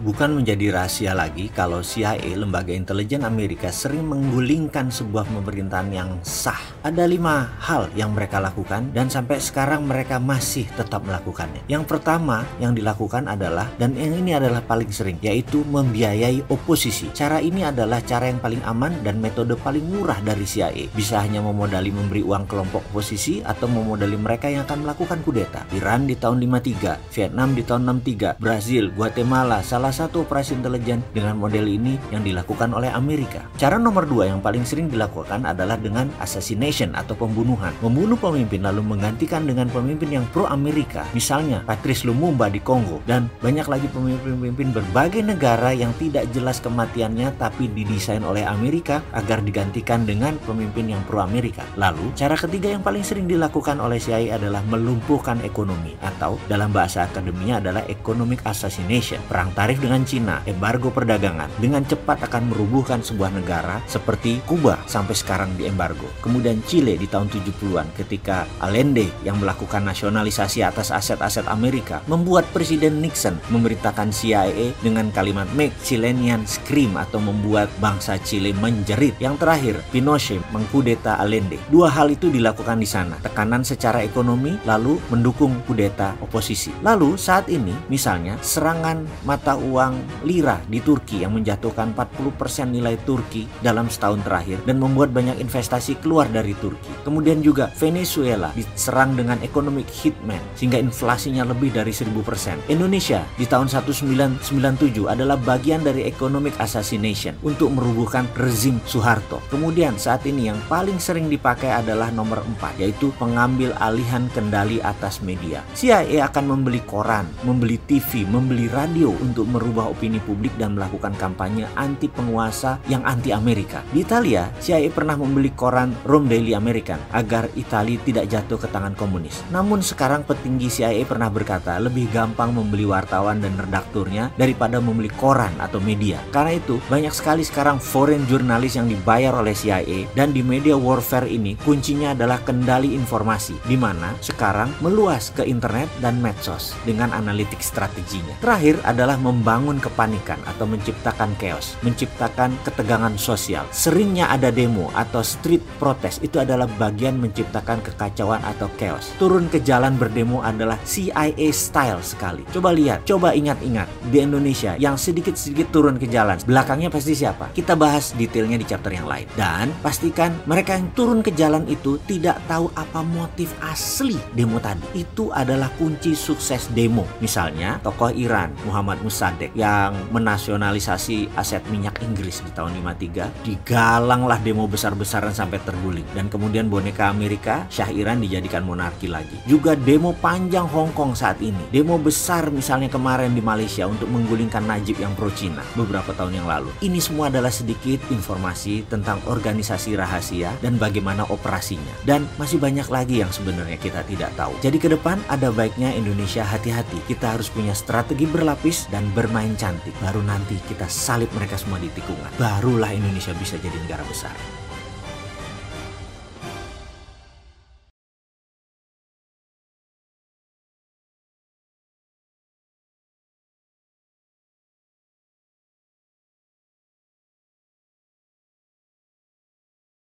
bukan menjadi rahasia lagi kalau CIA, lembaga intelijen Amerika, sering menggulingkan sebuah pemerintahan yang sah. Ada 5 hal yang mereka lakukan dan sampai sekarang mereka masih tetap melakukannya. Yang pertama yang dilakukan adalah, dan yang ini adalah paling sering, yaitu membiayai oposisi. Cara ini adalah cara yang paling aman dan metode paling murah dari CIA. Bisa hanya memodali memberi uang kelompok oposisi atau memodali mereka yang akan melakukan kudeta. Iran di tahun 53, Vietnam di tahun 63, Brazil, Guatemala, salah satu operasi intelijen dengan model ini yang dilakukan oleh Amerika. Cara nomor 2 yang paling sering dilakukan adalah dengan assassination atau pembunuhan. Membunuh pemimpin lalu menggantikan dengan pemimpin yang pro-Amerika. Misalnya Patrice Lumumba di Kongo, dan banyak lagi pemimpin-pemimpin berbagai negara yang tidak jelas kematiannya tapi didesain oleh Amerika agar digantikan dengan pemimpin yang pro-Amerika. Lalu, cara ketiga yang paling sering dilakukan oleh CIA adalah melumpuhkan ekonomi, atau dalam bahasa akademinya adalah economic assassination. Perang tarif dengan Cina, embargo perdagangan, dengan cepat akan merubuhkan sebuah negara seperti Kuba sampai sekarang di embargo. Kemudian Chile di tahun 70-an ketika Allende yang melakukan nasionalisasi atas aset-aset Amerika membuat Presiden Nixon memerintahkan CIA dengan kalimat "Make Chileans Scream" atau membuat bangsa Chile menjerit. Yang terakhir, Pinochet mengkudeta Allende. 2 hal itu dilakukan di sana. Tekanan secara ekonomi lalu mendukung kudeta oposisi. Lalu saat ini misalnya serangan mata uang lira di Turki yang menjatuhkan 40% nilai Turki dalam setahun terakhir dan membuat banyak investasi keluar dari Turki. Kemudian juga Venezuela diserang dengan economic hitman sehingga inflasinya lebih dari 1000%. Indonesia di tahun 1997 adalah bagian dari economic assassination untuk merubuhkan rezim Soeharto. Kemudian saat ini yang paling sering dipakai adalah nomor 4, yaitu pengambil alihan kendali atas media. CIA akan membeli koran, membeli TV, membeli radio untuk merubah opini publik dan melakukan kampanye anti penguasa yang anti Amerika. Di Italia, CIA pernah membeli koran Rome Daily American agar Italia tidak jatuh ke tangan komunis. Namun sekarang petinggi CIA pernah berkata lebih gampang membeli wartawan dan redakturnya daripada membeli koran atau media. Karena itu, banyak sekali sekarang foreign jurnalis yang dibayar oleh CIA, dan di media warfare ini kuncinya adalah kendali informasi, di mana sekarang meluas ke internet dan medsos dengan analitik strateginya. Terakhir adalah membangun kepanikan atau menciptakan chaos, menciptakan ketegangan sosial. Seringnya ada demo atau street protest, itu adalah bagian menciptakan kekacauan atau chaos. Turun ke jalan berdemo adalah CIA style sekali. Coba lihat, coba ingat-ingat di Indonesia yang sedikit-sedikit turun ke jalan, belakangnya pasti siapa? Kita bahas detailnya di chapter yang lain. Dan pastikan mereka yang turun ke jalan itu tidak tahu apa motif asli demo tadi. Itu adalah kunci sukses demo. Misalnya tokoh Iran Muhammad Mossadegh yang menasionalisasi aset minyak Inggris di tahun 53, digalanglah demo besar-besaran sampai terguling, dan kemudian boneka Amerika Syah Iran dijadikan monarki lagi. Juga demo panjang Hong Kong saat ini, demo besar misalnya kemarin di Malaysia untuk menggulingkan Najib yang pro Cina beberapa tahun yang lalu. Ini semua adalah sedikit informasi tentang organisasi rahasia dan bagaimana operasinya, dan masih banyak lagi yang sebenarnya kita tidak tahu. Jadi ke depan ada baiknya Indonesia hati-hati. Kita harus punya strategi berlapis dan bermain cantik. Baru nanti kita salib mereka semua di tikungan. Barulah Indonesia bisa jadi negara besar.